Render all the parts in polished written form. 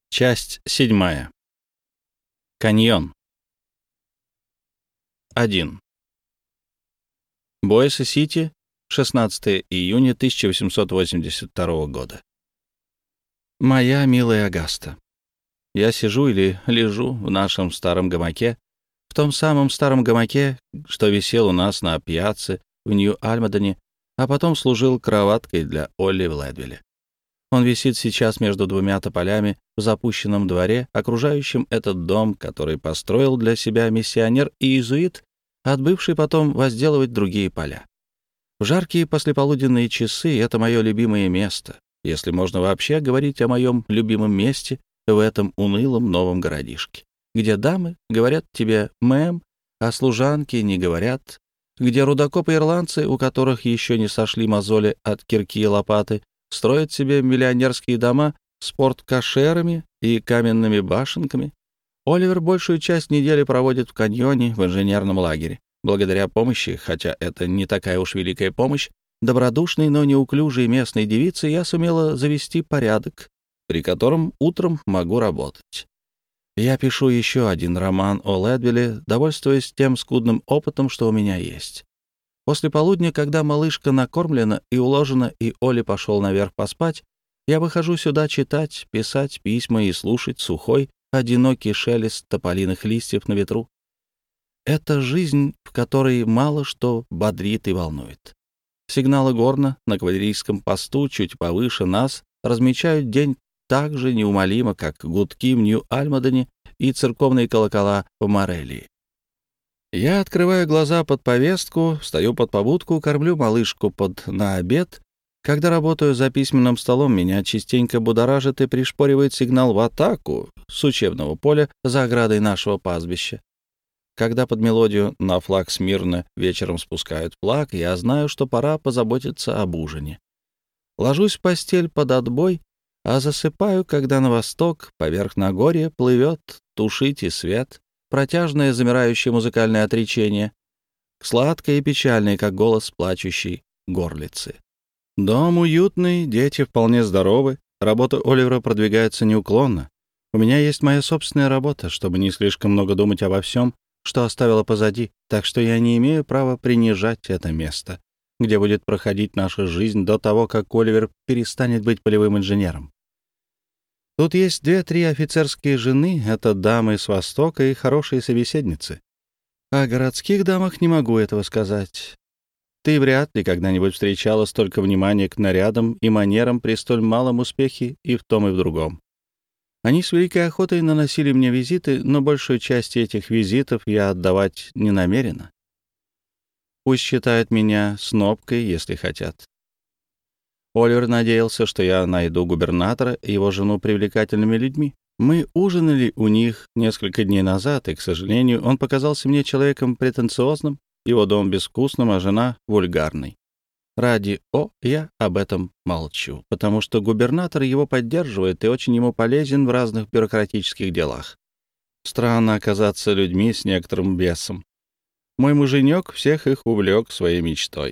Часть 7. Каньон. 1. Боэсе-Сити, 16 июня 1882 года. Моя милая Агаста, я сижу или лежу в нашем старом гамаке, в том самом старом гамаке, что висел у нас на пьяце в Нью-Альмадене, а потом служил кроваткой для Олли в Лэдвилле. Он висит сейчас между двумя тополями в запущенном дворе, окружающем этот дом, который построил для себя миссионер и иезуит, отбывший потом возделывать другие поля. В жаркие послеполуденные часы это мое любимое место, если можно вообще говорить о моем любимом месте в этом унылом новом городишке, где дамы говорят тебе «мэм», а служанки не говорят, где рудокопы-ирландцы, у которых еще не сошли мозоли от кирки и лопаты, строят себе миллионерские дома с порткошерами и каменными башенками. Оливер большую часть недели проводит в каньоне в инженерном лагере. Благодаря помощи, хотя это не такая уж великая помощь, добродушной, но неуклюжей местной девицы я сумела завести порядок, при котором утром могу работать. Я пишу еще один роман о Лэдвилле, довольствуясь тем скудным опытом, что у меня есть. После полудня, когда малышка накормлена и уложена, и Оля пошел наверх поспать, я выхожу сюда читать, писать письма и слушать сухой, одинокий шелест тополиных листьев на ветру. Это жизнь, в которой мало что бодрит и волнует. Сигналы горна на кавалерийском посту чуть повыше нас размечают день так же неумолимо, как гудки в Нью-Альмадене и церковные колокола в Морелии. Я открываю глаза под повестку, встаю под побудку, кормлю малышку на обед. Когда работаю за письменным столом, меня частенько будоражит и пришпоривает сигнал в атаку с учебного поля за оградой нашего пастбища. Когда под мелодию «На флаг смирно» вечером спускают флаг, я знаю, что пора позаботиться об ужине. Ложусь в постель под отбой, а засыпаю, когда на восток, поверх Нагорья, плывет тушить и свет, протяжное замирающее музыкальное отречение, сладкое и печальное, как голос плачущей горлицы. Дом уютный, дети вполне здоровы, работа Оливера продвигается неуклонно. У меня есть моя собственная работа, чтобы не слишком много думать обо всем, что оставила позади, так что я не имею права принижать это место, где будет проходить наша жизнь до того, как Оливер перестанет быть полевым инженером. Тут есть 2-3 офицерские жены, это дамы с Востока и хорошие собеседницы. О городских дамах не могу этого сказать. Ты вряд ли когда-нибудь встречала столько внимания к нарядам и манерам при столь малом успехе и в том, и в другом. Они с великой охотой наносили мне визиты, но большую часть этих визитов я отдавать не намерена. Пусть считают меня снобкой, если хотят. Оливер надеялся, что я найду губернатора и его жену привлекательными людьми. Мы ужинали у них несколько дней назад, и, к сожалению, он показался мне человеком претенциозным, его дом безвкусным, а жена вульгарной. Ради я об этом молчу, потому что губернатор его поддерживает и очень ему полезен в разных бюрократических делах. Странно оказаться людьми с некоторым весом. Мой муженек всех их увлек своей мечтой.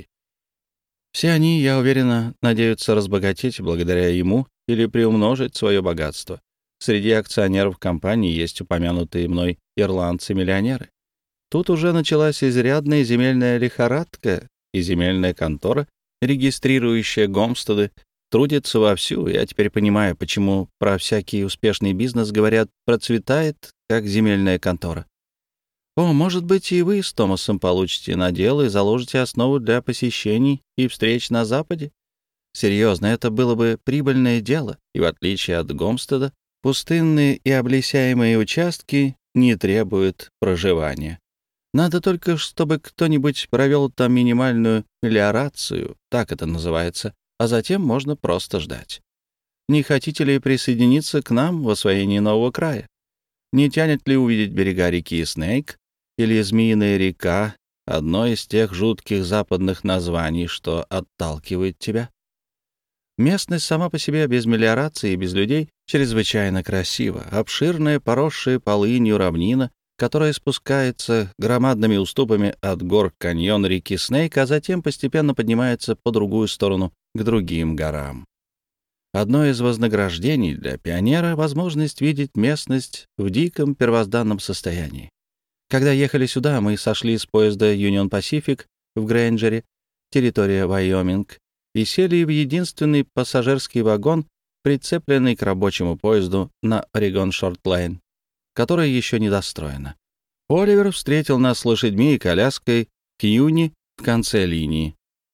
Все они, я уверена, надеются разбогатеть благодаря ему или приумножить свое богатство. Среди акционеров компании есть упомянутые мной ирландцы-миллионеры. Тут уже началась изрядная земельная лихорадка, и земельная контора, регистрирующая гомстеды, трудится вовсю. Я теперь понимаю, почему про всякий успешный бизнес говорят «процветает, как земельная контора». Может быть, и вы с Томасом получите надел и заложите основу для посещений и встреч на Западе? Серьезно, это было бы прибыльное дело, и в отличие от Гомстеда, пустынные и облесяемые участки не требуют проживания. Надо только, чтобы кто-нибудь провел там минимальную мелиорацию, так это называется, а затем можно просто ждать. Не хотите ли присоединиться к нам в освоении нового края? Не тянет ли увидеть берега реки Снейк или Змеиная река, одно из тех жутких западных названий, что отталкивает тебя? Местность сама по себе без мелиорации и без людей чрезвычайно красива, обширная, поросшая полынью равнина, которая спускается громадными уступами от гор к каньон реки Снейк, а затем постепенно поднимается по другую сторону к другим горам. Одно из вознаграждений для пионера — возможность видеть местность в диком первозданном состоянии. Когда ехали сюда, мы сошли с поезда Union Pacific в Грейнджере, территория Вайоминг, и сели в единственный пассажирский вагон, прицепленный к рабочему поезду на Орегон Шорт-Лайн, которая еще не достроена. Оливер встретил нас с лошадьми и коляской в Кьюни в конце линии.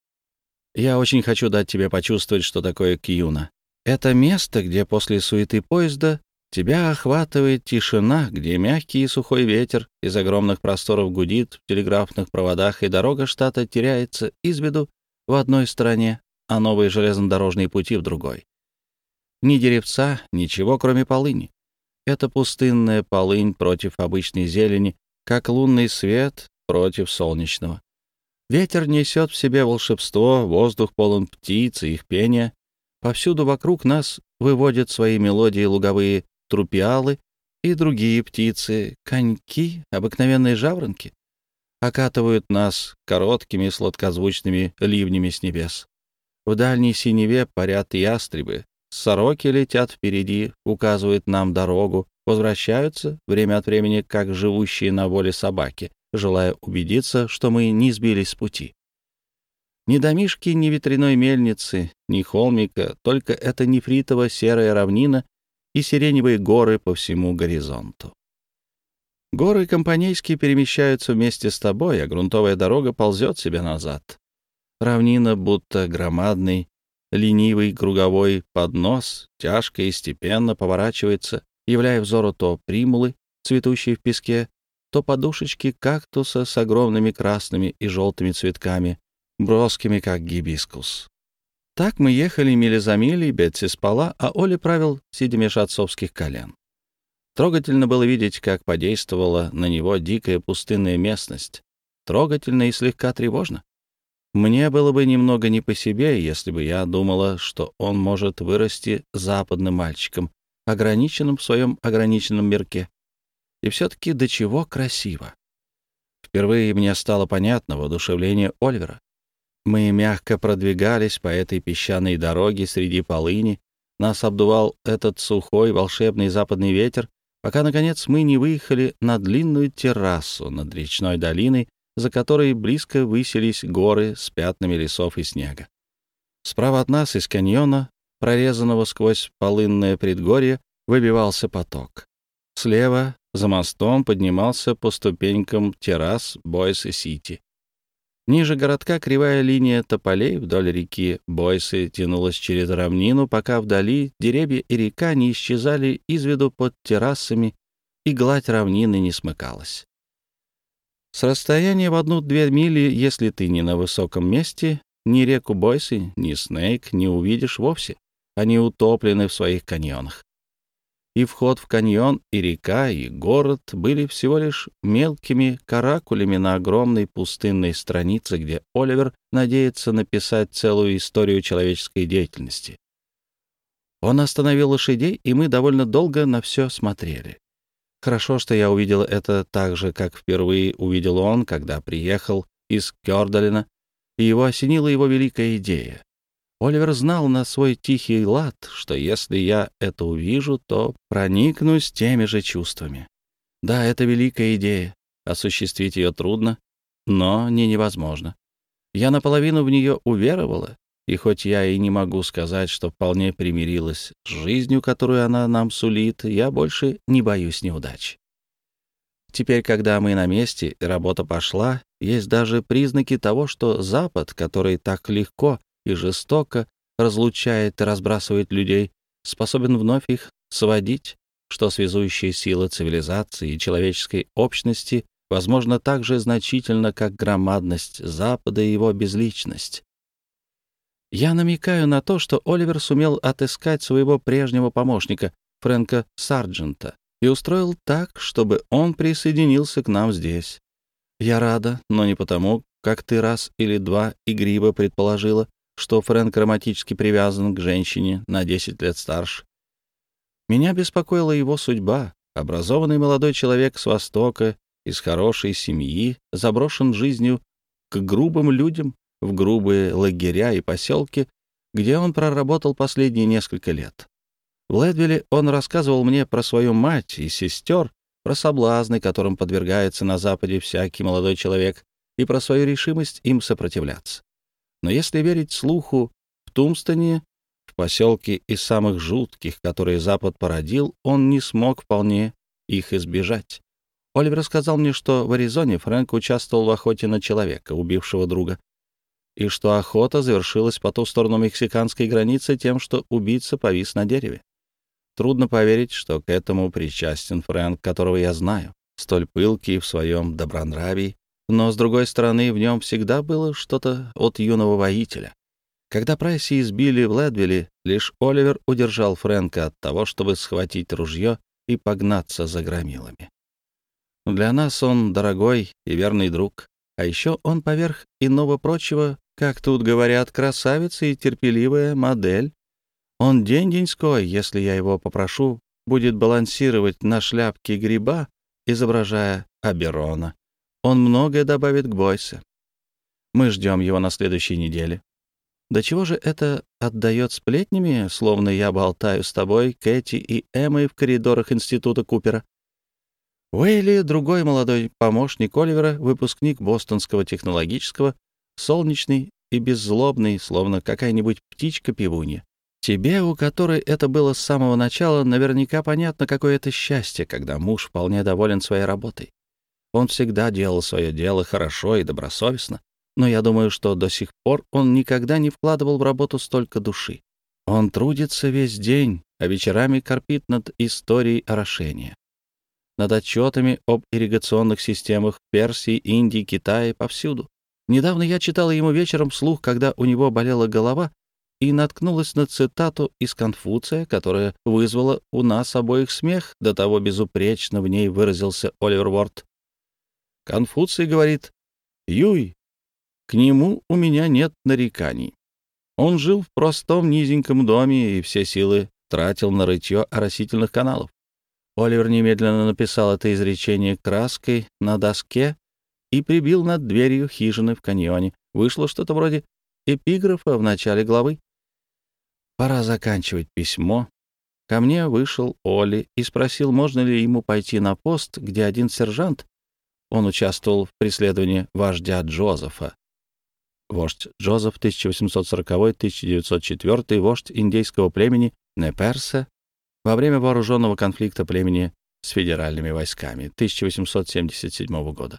Я очень хочу дать тебе почувствовать, что такое Кьюна. Это место, где после суеты поезда тебя охватывает тишина, где мягкий и сухой ветер из огромных просторов гудит в телеграфных проводах, и дорога штата теряется из виду в одной стороне, а новые железнодорожные пути в другой. Ни деревца, ничего, кроме полыни. Это пустынная полынь против обычной зелени, как лунный свет против солнечного. Ветер несет в себе волшебство, воздух полон птиц и их пения. Повсюду вокруг нас выводят свои мелодии луговые трупиалы и другие птицы, коньки, обыкновенные жаворонки. Окатывают нас короткими сладкозвучными ливнями с небес. В дальней синеве парят ястребы, сороки летят впереди, указывают нам дорогу, возвращаются время от времени, как живущие на воле собаки, желая убедиться, что мы не сбились с пути. Ни домишки, ни ветряной мельницы, ни холмика, только эта нефритово-серая равнина и сиреневые горы по всему горизонту. Горы компанейские перемещаются вместе с тобой, а грунтовая дорога ползет себе назад. Равнина, будто громадный, ленивый круговой поднос, тяжко и степенно поворачивается, являя взору то примулы, цветущие в песке, то подушечки кактуса с огромными красными и желтыми цветками, броскими, как гибискус. Так мы ехали мили за милей, Бетси спала, а Оля правил, сидя меж отцовских колен. Трогательно было видеть, как подействовала на него дикая пустынная местность. Трогательно и слегка тревожно. Мне было бы немного не по себе, если бы я думала, что он может вырасти западным мальчиком, ограниченным в своем ограниченном мирке. И все-таки до чего красиво. Впервые мне стало понятно воодушевление Оливера. Мы мягко продвигались по этой песчаной дороге среди полыни, нас обдувал этот сухой волшебный западный ветер, пока, наконец, мы не выехали на длинную террасу над речной долиной, за которой близко высились горы с пятнами лесов и снега. Справа от нас из каньона, прорезанного сквозь полынное предгорье, выбивался поток. Слева, за мостом, поднимался по ступенькам террас Бойсе-Сити. Ниже городка кривая линия тополей вдоль реки Бойсе тянулась через равнину, пока вдали деревья и река не исчезали из виду под террасами, и гладь равнины не смыкалась. С расстояния в 1-2 мили, если ты не на высоком месте, ни реку Бойсе, ни Снейк не увидишь вовсе. Они утоплены в своих каньонах. И вход в каньон, и река, и город были всего лишь мелкими каракулями на огромной пустынной странице, где Оливер надеется написать целую историю человеческой деятельности. Он остановил лошадей, и мы довольно долго на все смотрели. Хорошо, что я увидел это так же, как впервые увидел он, когда приехал из Кёрдалена, и его осенила его великая идея. Оливер знал на свой тихий лад, что если я это увижу, то проникнусь теми же чувствами. Да, это великая идея. Осуществить ее трудно, но не невозможно. Я наполовину в нее уверовала, и хоть я и не могу сказать, что вполне примирилась с жизнью, которую она нам сулит, я больше не боюсь неудач. Теперь, когда мы на месте и работа пошла, есть даже признаки того, что Запад, который так легко и жестоко разлучает и разбрасывает людей, способен вновь их сводить, что связующая сила цивилизации и человеческой общности возможно так же значительно, как громадность Запада и его безличность. Я намекаю на то, что Оливер сумел отыскать своего прежнего помощника, Фрэнка Сарджента, и устроил так, чтобы он присоединился к нам здесь. Я рада, но не потому, как ты раз или два игриво предположила, что Фрэнк романтически привязан к женщине на 10 лет старше. Меня беспокоила его судьба. Образованный молодой человек с Востока, из хорошей семьи, заброшен жизнью к грубым людям, в грубые лагеря и поселки, где он проработал последние несколько лет. В Ледвилле он рассказывал мне про свою мать и сестер, про соблазны, которым подвергается на Западе всякий молодой человек, и про свою решимость им сопротивляться. Но если верить слуху, в Тумстоне, в поселке из самых жутких, которые Запад породил, он не смог вполне их избежать. Оливер сказал мне, что в Аризоне Фрэнк участвовал в охоте на человека, убившего друга, и что охота завершилась по ту сторону мексиканской границы тем, что убийца повис на дереве. Трудно поверить, что к этому причастен Фрэнк, которого я знаю, столь пылкий в своем добронравии, но, с другой стороны, в нем всегда было что-то от юного воителя. Когда Прайси избили в Ледвилле, лишь Оливер удержал Фрэнка от того, чтобы схватить ружье и погнаться за громилами. Для нас он дорогой и верный друг, а еще он поверх иного прочего, как тут говорят, красавица и терпеливая модель. Он день-деньской, если я его попрошу, будет балансировать на шляпке гриба, изображая Оберона. Он многое добавит к Бойсе. Мы ждем его на следующей неделе. До чего же это отдает сплетнями, словно я болтаю с тобой, Кэти и Эммой в коридорах института Купера? Уэйли, другой молодой помощник Оливера, выпускник Бостонского технологического, солнечный и беззлобный, словно какая-нибудь птичка-пивунья. Тебе, у которой это было с самого начала, наверняка понятно, какое это счастье, когда муж вполне доволен своей работой. Он всегда делал свое дело хорошо и добросовестно, но я думаю, что до сих пор он никогда не вкладывал в работу столько души. Он трудится весь день, а вечерами корпит над историей орошения, над отчетами об ирригационных системах в Персии, Индии, Китае, повсюду. Недавно я читала ему вечером вслух, когда у него болела голова, и наткнулась на цитату из Конфуция, которая вызвала у нас обоих смех, до того безупречно в ней выразился Оливер Уорд. Конфуций говорит: «Юй, к нему у меня нет нареканий. Он жил в простом низеньком доме и все силы тратил на рытье оросительных каналов». Оливер немедленно написал это изречение краской на доске и прибил над дверью хижины в каньоне. Вышло что-то вроде эпиграфа в начале главы. Пора заканчивать письмо. Ко мне вышел Оли и спросил, можно ли ему пойти на пост, где один сержант, он участвовал в преследовании вождя Джозефа. Вождь Джозеф, 1840-1904, вождь индейского племени Неперсе, во время вооруженного конфликта племени с федеральными войсками 1877 года.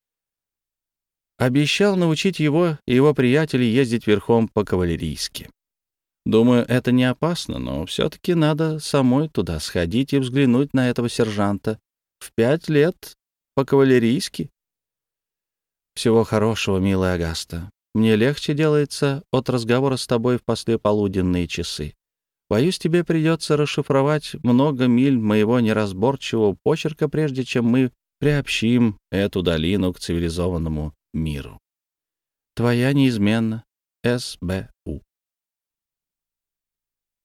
Обещал научить его и его приятелей ездить верхом по-кавалерийски. Думаю, это не опасно, но все-таки надо самой туда сходить и взглянуть на этого сержанта. В 5 лет по-кавалерийски. Всего хорошего, милая Агаста. Мне легче делается от разговора с тобой в послеполуденные часы. Боюсь, тебе придется расшифровать много миль моего неразборчивого почерка, прежде чем мы приобщим эту долину к цивилизованному миру. Твоя неизменно, С.Б.У.